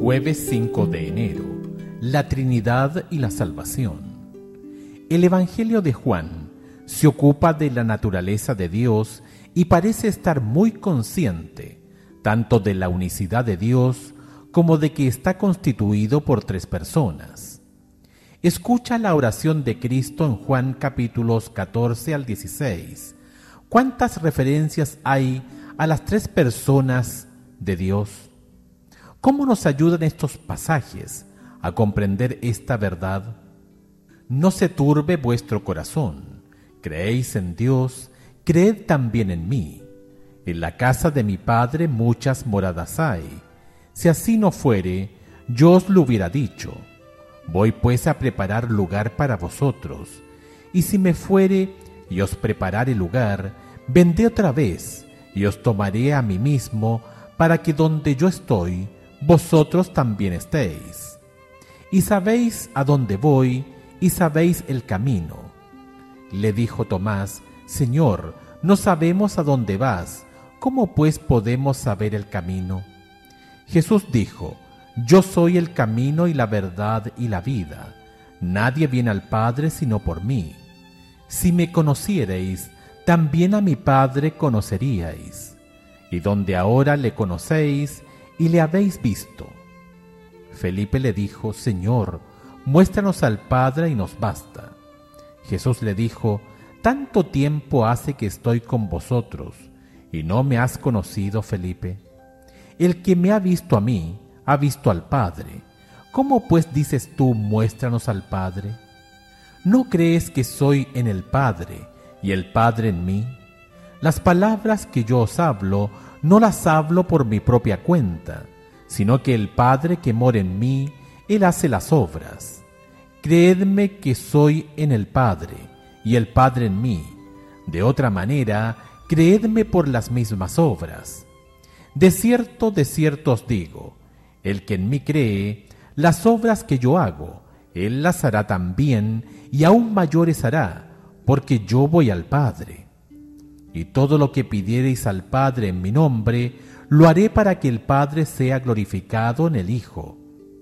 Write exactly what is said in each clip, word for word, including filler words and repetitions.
Jueves cinco de enero. La Trinidad y la Salvación. El Evangelio de Juan se ocupa de la naturaleza de Dios y parece estar muy consciente tanto de la unicidad de Dios como de que está constituido por tres personas. Escucha la oración de Cristo en Juan capítulos catorce al dieciséis. ¿Cuántas referencias hay a las tres personas de Dios? ¿Cómo nos ayudan estos pasajes a comprender esta verdad? No se turbe vuestro corazón. Creéis en Dios, creed también en mí. En la casa de mi Padre muchas moradas hay. Si así no fuere, yo os lo hubiera dicho. Voy pues a preparar lugar para vosotros. Y si me fuere y os preparare lugar, vendré otra vez y os tomaré a mí mismo, para que donde yo estoy, vosotros también estéis. Y sabéis a dónde voy, y sabéis el camino. Le dijo Tomás: Señor, no sabemos a dónde vas, ¿cómo pues podemos saber el camino? Jesús dijo: Yo soy el camino y la verdad y la vida. Nadie viene al Padre sino por mí. Si me conocierais, también a mi Padre conoceríais. Y donde ahora le conocéis y le habéis visto. Felipe le dijo: Señor, muéstranos al Padre y nos basta. Jesús le dijo: ¿Tanto tiempo hace que estoy con vosotros, y no me has conocido, Felipe? El que me ha visto a mí, ha visto al Padre. ¿Cómo pues dices tú, muéstranos al Padre? ¿No crees que soy en el Padre, y el Padre en mí? Las palabras que yo os hablo, no las hablo por mi propia cuenta, sino que el Padre que mora en mí, Él hace las obras. Creedme que soy en el Padre, y el Padre en mí. De otra manera, creedme por las mismas obras. De cierto, de cierto os digo, el que en mí cree, las obras que yo hago, él las hará también, y aún mayores hará, porque yo voy al Padre. Y todo lo que pidiereis al Padre en mi nombre, lo haré para que el Padre sea glorificado en el Hijo.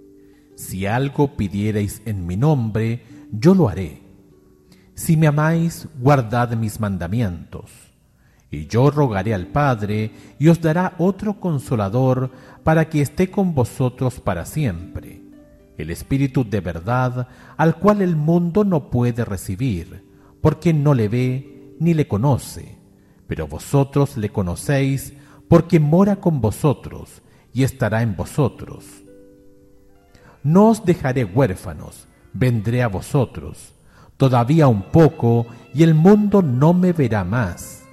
Si algo pidiereis en mi nombre, yo lo haré. Si me amáis, guardad mis mandamientos. Y yo rogaré al Padre, y os dará otro Consolador, para que esté con vosotros para siempre, el Espíritu de verdad, al cual el mundo no puede recibir, porque no le ve ni le conoce. Pero vosotros le conocéis, porque mora con vosotros, y estará en vosotros. No os dejaré huérfanos, vendré a vosotros. Todavía un poco, y el mundo no me verá más.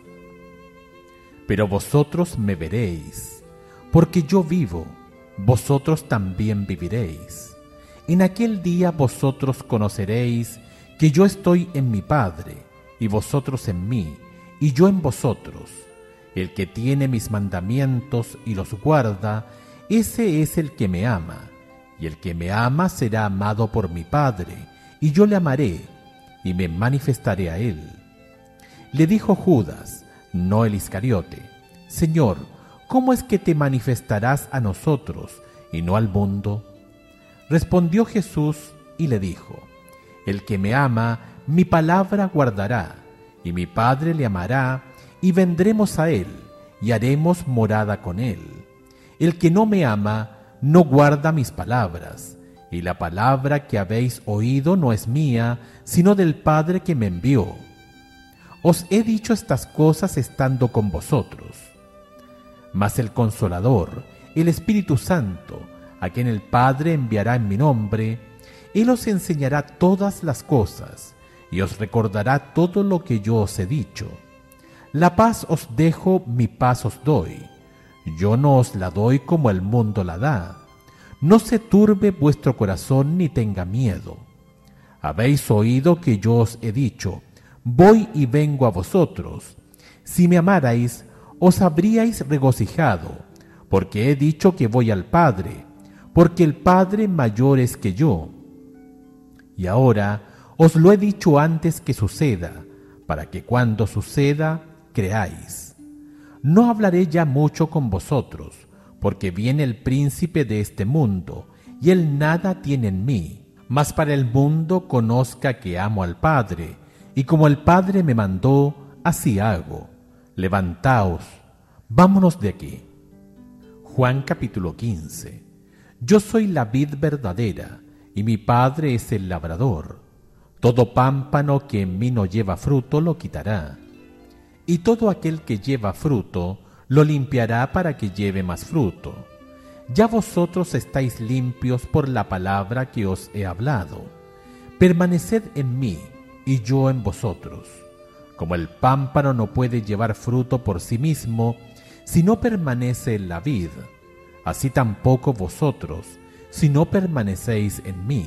Pero vosotros me veréis, porque yo vivo, vosotros también viviréis. En aquel día vosotros conoceréis que yo estoy en mi Padre, y vosotros en mí, y yo en vosotros. El que tiene mis mandamientos y los guarda, ese es el que me ama. Y el que me ama será amado por mi Padre, y yo le amaré, y me manifestaré a él. Le dijo Judas, no el Iscariote: Señor, ¿cómo es que te manifestarás a nosotros y no al mundo? Respondió Jesús y le dijo: El que me ama, mi palabra guardará, y mi Padre le amará, y vendremos a él, y haremos morada con él. El que no me ama, no guarda mis palabras, y la palabra que habéis oído no es mía, sino del Padre que me envió. Os he dicho estas cosas estando con vosotros. Mas el Consolador, el Espíritu Santo, a quien el Padre enviará en mi nombre, Él os enseñará todas las cosas, y os recordará todo lo que yo os he dicho. La paz os dejo, mi paz os doy. Yo no os la doy como el mundo la da. No se turbe vuestro corazón ni tenga miedo. Habéis oído que yo os he dicho: voy y vengo a vosotros. Si me amarais, os habríais regocijado, porque he dicho que voy al Padre, porque el Padre mayor es que yo. Y ahora os lo he dicho antes que suceda, para que cuando suceda creáis. No hablaré ya mucho con vosotros, porque viene el príncipe de este mundo, y él nada tiene en mí. Mas para el mundo conozca que amo al Padre, y como el Padre me mandó, así hago. Levantaos, vámonos de aquí. Juan capítulo quince. Yo soy la vid verdadera, y mi Padre es el labrador. Todo pámpano que en mí no lleva fruto lo quitará, y todo aquel que lleva fruto lo limpiará para que lleve más fruto. Ya vosotros estáis limpios por la palabra que os he hablado. Permaneced en mí, y yo en vosotros. Como el pámpano no puede llevar fruto por sí mismo, si no permanece en la vid, así tampoco vosotros, si no permanecéis en mí.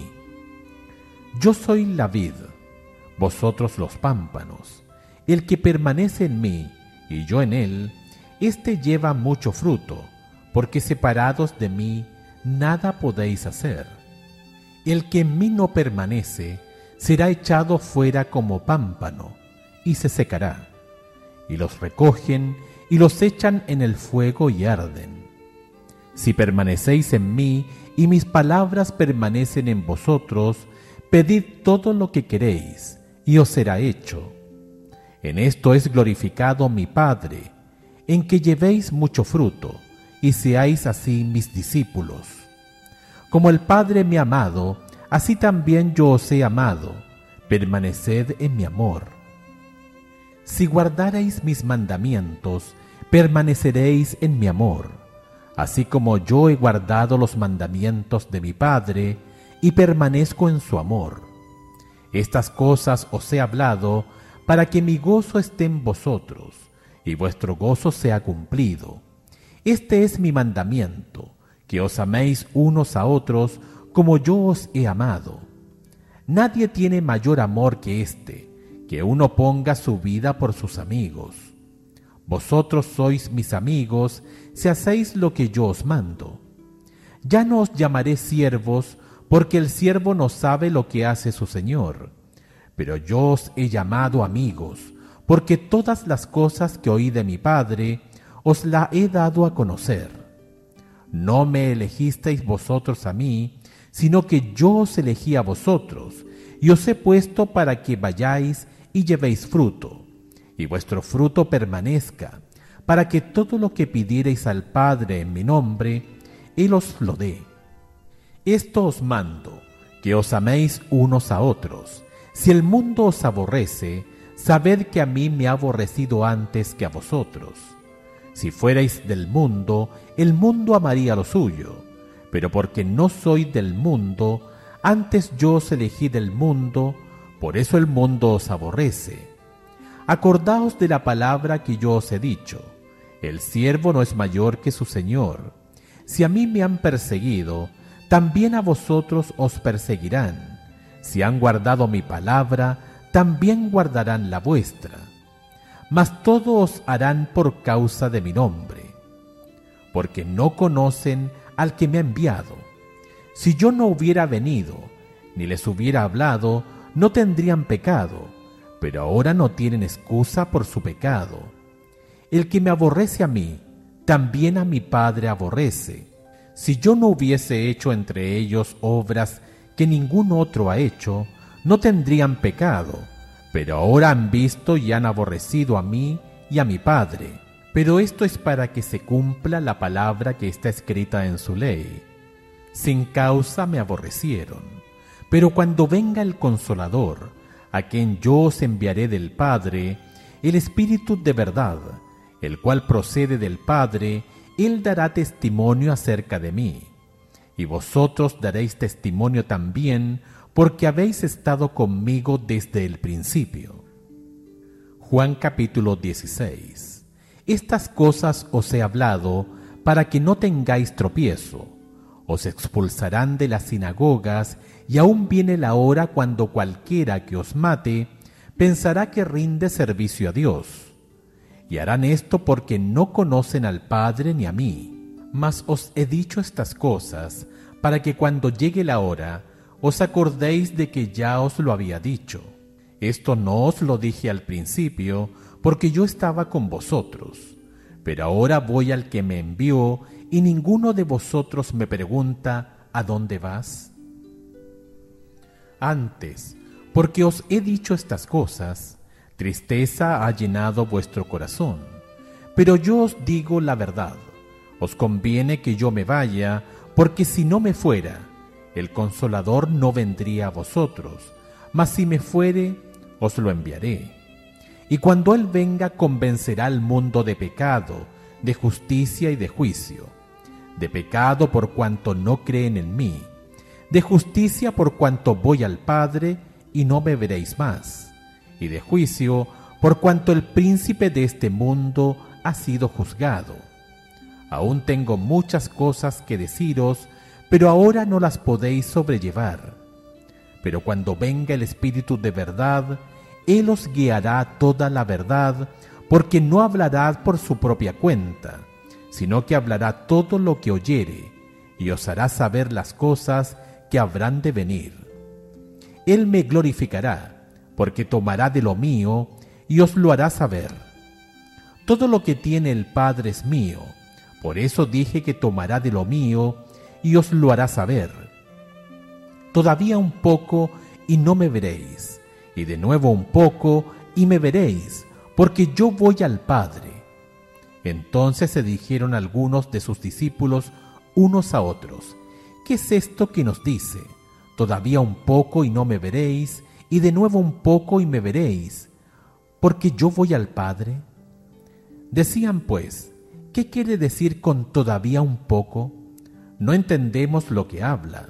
Yo soy la vid, vosotros los pámpanos. El que permanece en mí, y yo en él, éste lleva mucho fruto, porque separados de mí nada podéis hacer. El que en mí no permanece será echado fuera como pámpano, y se secará. Y los recogen y los echan en el fuego y arden. Si permanecéis en mí y mis palabras permanecen en vosotros, pedid todo lo que queréis, y os será hecho. En esto es glorificado mi Padre, en que llevéis mucho fruto, y seáis así mis discípulos. Como el Padre me ha amado, así también yo os he amado. Permaneced en mi amor. Si guardareis mis mandamientos, permaneceréis en mi amor, así como yo he guardado los mandamientos de mi Padre, y permanezco en su amor. Estas cosas os he hablado, para que mi gozo esté en vosotros, y vuestro gozo sea cumplido. Este es mi mandamiento, que os améis unos a otros como yo os he amado. Nadie tiene mayor amor que este, que uno ponga su vida por sus amigos. Vosotros sois mis amigos, si hacéis lo que yo os mando. Ya no os llamaré siervos, porque el siervo no sabe lo que hace su señor. Pero yo os he llamado amigos, porque todas las cosas que oí de mi Padre os la he dado a conocer. No me elegisteis vosotros a mí, sino que yo os elegí a vosotros, y os he puesto para que vayáis y llevéis fruto, y vuestro fruto permanezca, para que todo lo que pidiereis al Padre en mi nombre, Él os lo dé. Esto os mando, que os améis unos a otros. Si el mundo os aborrece, sabed que a mí me ha aborrecido antes que a vosotros. Si fuerais del mundo, el mundo amaría lo suyo, pero porque no soy del mundo, antes yo os elegí del mundo, por eso el mundo os aborrece. Acordaos de la palabra que yo os he dicho: el siervo no es mayor que su señor. Si a mí me han perseguido, también a vosotros os perseguirán. Si han guardado mi palabra, también guardarán la vuestra. Mas todo os harán por causa de mi nombre, porque no conocen al que me ha enviado. Si yo no hubiera venido, ni les hubiera hablado, no tendrían pecado, pero ahora no tienen excusa por su pecado. El que me aborrece a mí, también a mi Padre aborrece. Si yo no hubiese hecho entre ellos obras que ningún otro ha hecho, no tendrían pecado, pero ahora han visto y han aborrecido a mí y a mi Padre. Pero esto es para que se cumpla la palabra que está escrita en su ley: sin causa me aborrecieron. Pero cuando venga el Consolador, a quien yo os enviaré del Padre, el Espíritu de verdad, el cual procede del Padre, Él dará testimonio acerca de mí. Y vosotros daréis testimonio también, porque habéis estado conmigo desde el principio. Juan capítulo dieciséis. Estas cosas os he hablado para que no tengáis tropiezo. Os expulsarán de las sinagogas, y aún viene la hora cuando cualquiera que os mate pensará que rinde servicio a Dios. Y harán esto porque no conocen al Padre ni a mí. Mas os he dicho estas cosas para que cuando llegue la hora os acordéis de que ya os lo había dicho. Esto no os lo dije al principio, porque yo estaba con vosotros. pero ahora voy al que me envió, y ninguno de vosotros me pregunta, ¿a dónde vas? Antes, porque os he dicho estas cosas, tristeza ha llenado vuestro corazón. Pero yo os digo la verdad, os conviene que yo me vaya, porque si no me fuera, el Consolador no vendría a vosotros, mas si me fuere, os lo enviaré. Y cuando Él venga, convencerá al mundo de pecado, de justicia y de juicio. De pecado por cuanto no creen en mí, de justicia por cuanto voy al Padre y no me veréis más, y de juicio por cuanto el príncipe de este mundo ha sido juzgado. Aún tengo muchas cosas que deciros, pero ahora no las podéis sobrellevar. Pero cuando venga el Espíritu de verdad, Él os guiará a toda la verdad, porque no hablará por su propia cuenta, sino que hablará todo lo que oyere, y os hará saber las cosas que habrán de venir. Él me glorificará, porque tomará de lo mío, y os lo hará saber. Todo lo que tiene el Padre es mío, por eso dije que tomará de lo mío, y os lo hará saber. Todavía un poco, y no me veréis, y de nuevo un poco, y me veréis, porque yo voy al Padre. Entonces se dijeron algunos de sus discípulos unos a otros, ¿qué es esto que nos dice? Todavía un poco y no me veréis, y de nuevo un poco y me veréis, porque yo voy al Padre. Decían pues, ¿qué quiere decir con todavía un poco? No entendemos lo que habla.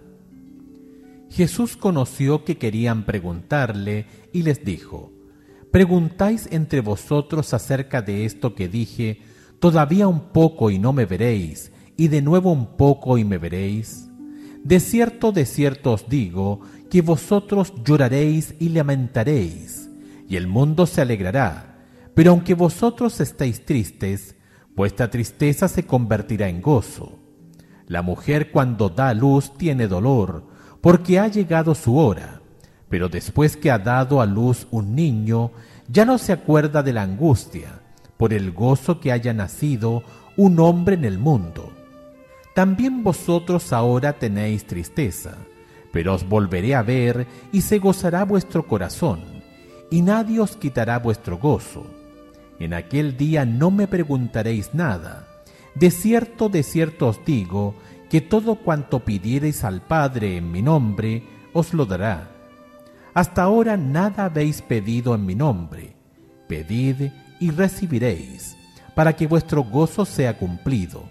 Jesús conoció que querían preguntarle y les dijo, ¿preguntáis entre vosotros acerca de esto que dije, todavía un poco y no me veréis, y de nuevo un poco y me veréis? De cierto, de cierto os digo, que vosotros lloraréis y lamentaréis, y el mundo se alegrará. Pero aunque vosotros estéis tristes, vuestra tristeza se convertirá en gozo. La mujer cuando da a luz tiene dolor, porque ha llegado su hora, pero después que ha dado a luz un niño, ya no se acuerda de la angustia, por el gozo que haya nacido un hombre en el mundo. También vosotros ahora tenéis tristeza, pero os volveré a ver y se gozará vuestro corazón, y nadie os quitará vuestro gozo. En aquel día no me preguntaréis nada. De cierto, de cierto os digo, que todo cuanto pidiereis al Padre en mi nombre, os lo dará. Hasta ahora nada habéis pedido en mi nombre. Pedid y recibiréis, para que vuestro gozo sea cumplido.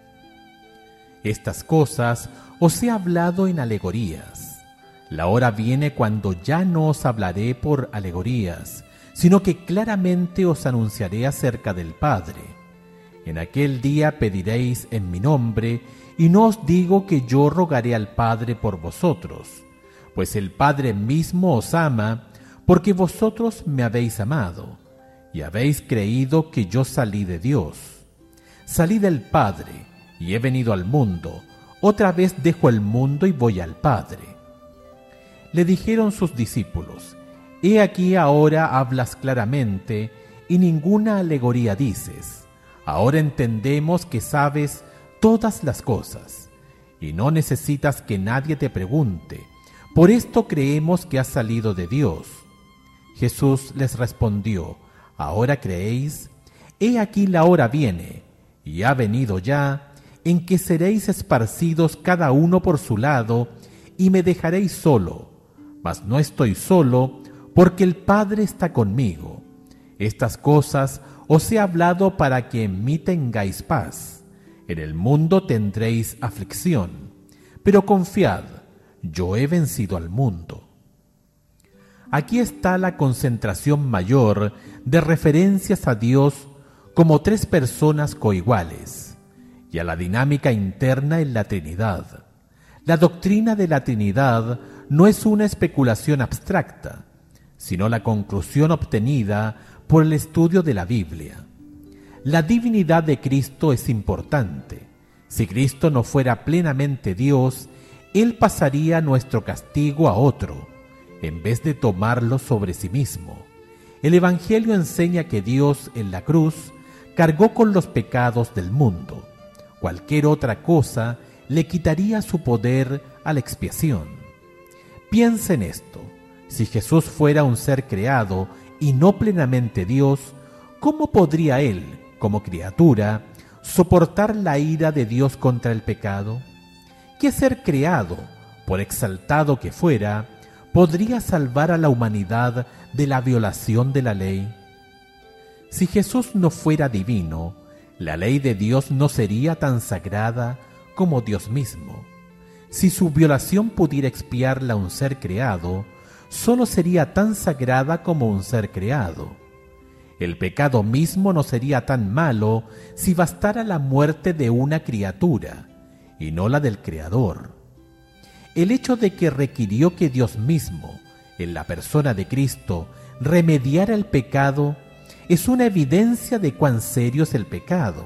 Estas cosas os he hablado en alegorías. La hora viene cuando ya no os hablaré por alegorías, sino que claramente os anunciaré acerca del Padre. En aquel día pediréis en mi nombre, y no os digo que yo rogaré al Padre por vosotros, pues el Padre mismo os ama, porque vosotros me habéis amado, y habéis creído que yo salí de Dios. Salí del Padre, y he venido al mundo. Otra vez dejo el mundo y voy al Padre. Le dijeron sus discípulos, He aquí ahora hablas claramente, y ninguna alegoría dices. Ahora entendemos que sabes todas las cosas, y no necesitas que nadie te pregunte. Por esto creemos que has salido de Dios. Jesús les respondió, ¿ahora creéis? He aquí la hora viene, y ha venido ya, en que seréis esparcidos cada uno por su lado, y me dejaréis solo. Mas no estoy solo, porque el Padre está conmigo. Estas cosas os he hablado para que en mí tengáis paz. En el mundo tendréis aflicción, pero confiad, yo he vencido al mundo. Aquí está la concentración mayor de referencias a Dios como tres personas coiguales, y a la dinámica interna en la Trinidad. La doctrina de la Trinidad no es una especulación abstracta, sino la conclusión obtenida por el estudio de la Biblia. La divinidad de Cristo es importante. Si Cristo no fuera plenamente Dios, Él pasaría nuestro castigo a otro, en vez de tomarlo sobre sí mismo. El Evangelio enseña que Dios en la cruz cargó con los pecados del mundo. Cualquier otra cosa le quitaría su poder a la expiación. Piensa en esto. Si Jesús fuera un ser creado y no plenamente Dios, ¿cómo podría Él, como criatura, soportar la ira de Dios contra el pecado? ¿Qué ser creado, por exaltado que fuera, podría salvar a la humanidad de la violación de la ley? Si Jesús no fuera divino, la ley de Dios no sería tan sagrada como Dios mismo. Si su violación pudiera expiarla a un ser creado, sólo sería tan sagrada como un ser creado. El pecado mismo no sería tan malo si bastara la muerte de una criatura y no la del Creador. El hecho de que requirió que Dios mismo, en la persona de Cristo, remediara el pecado es una evidencia de cuán serio es el pecado.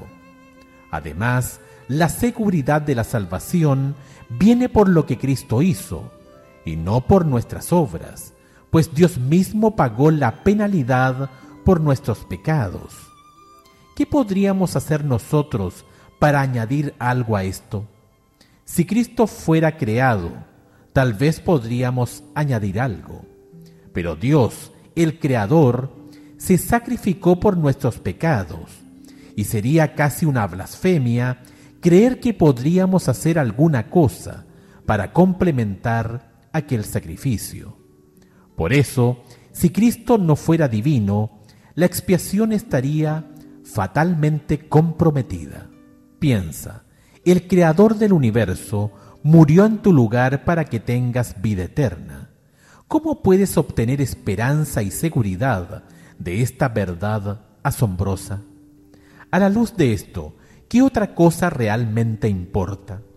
Además, la seguridad de la salvación viene por lo que Cristo hizo, y no por nuestras obras, pues Dios mismo pagó la penalidad por nuestros pecados. ¿Qué podríamos hacer nosotros para añadir algo a esto? Si Cristo fuera creado, tal vez podríamos añadir algo. Pero Dios, el Creador, se sacrificó por nuestros pecados, y sería casi una blasfemia creer que podríamos hacer alguna cosa para complementar aquel sacrificio. Por eso, si Cristo no fuera divino, la expiación estaría fatalmente comprometida. Piensa, el Creador del universo murió en tu lugar para que tengas vida eterna. ¿Cómo puedes obtener esperanza y seguridad de esta verdad asombrosa? A la luz de esto, ¿qué otra cosa realmente importa?